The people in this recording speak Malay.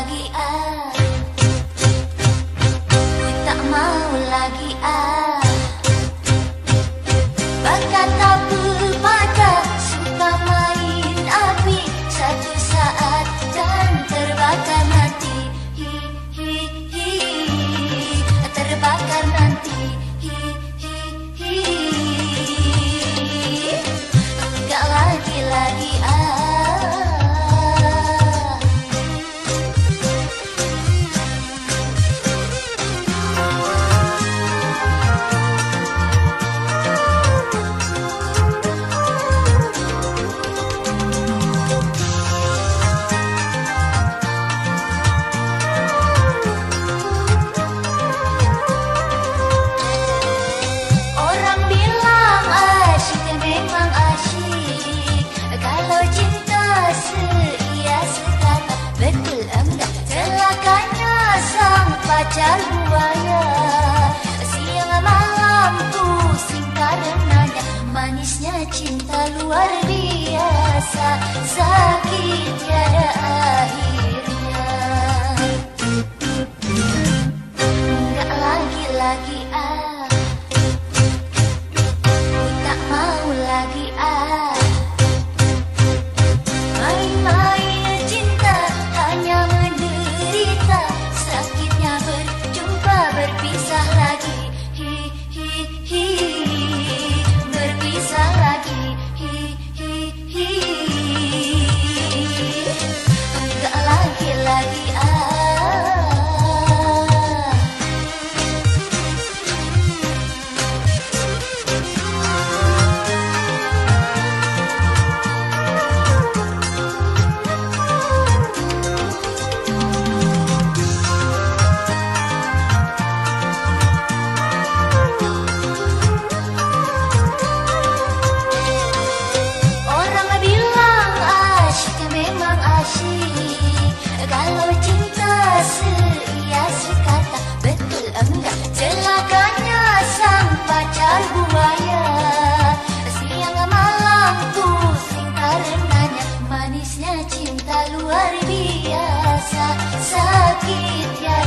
lagi ku tak mau lagi berkata pepatah suka main api satu saat dan terbakar nanti. Terbakar nanti. Enggak lagi orang bilang asyik memang asyik kalau cinta seia sekata. Betul enggak celakanya sang pacar buaya, siang malam pusing karenanya. Manisnya cinta luar biasa, sakit tiada akhirnya. Enggak lagi ku tak mau lagi main-main cinta hanya menderita, sakitnya berjumpa berpisah lagi. Berpisah lagi. Enggak lagi orang bilang asyik memang asyik kalau cinta seia sekata. Betul enggak celakanya sang pacar buaya, siang malam pusing karenanya. Manisnya cinta luar biasa, sakit ya